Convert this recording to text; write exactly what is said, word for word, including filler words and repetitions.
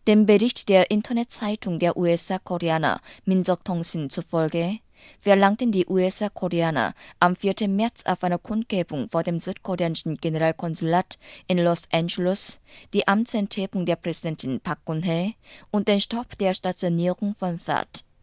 Dem Bericht der Internetzeitung der U S A-Koreaner Minseok-Tongsin zufolge verlangten die U S A-Koreaner am vierten März auf einer Kundgebung vor dem südkoreanischen Generalkonsulat in Los Angeles die Amtsenthebung der Präsidentin Park Geun-hye und den Stopp der Stationierung von T H A A D.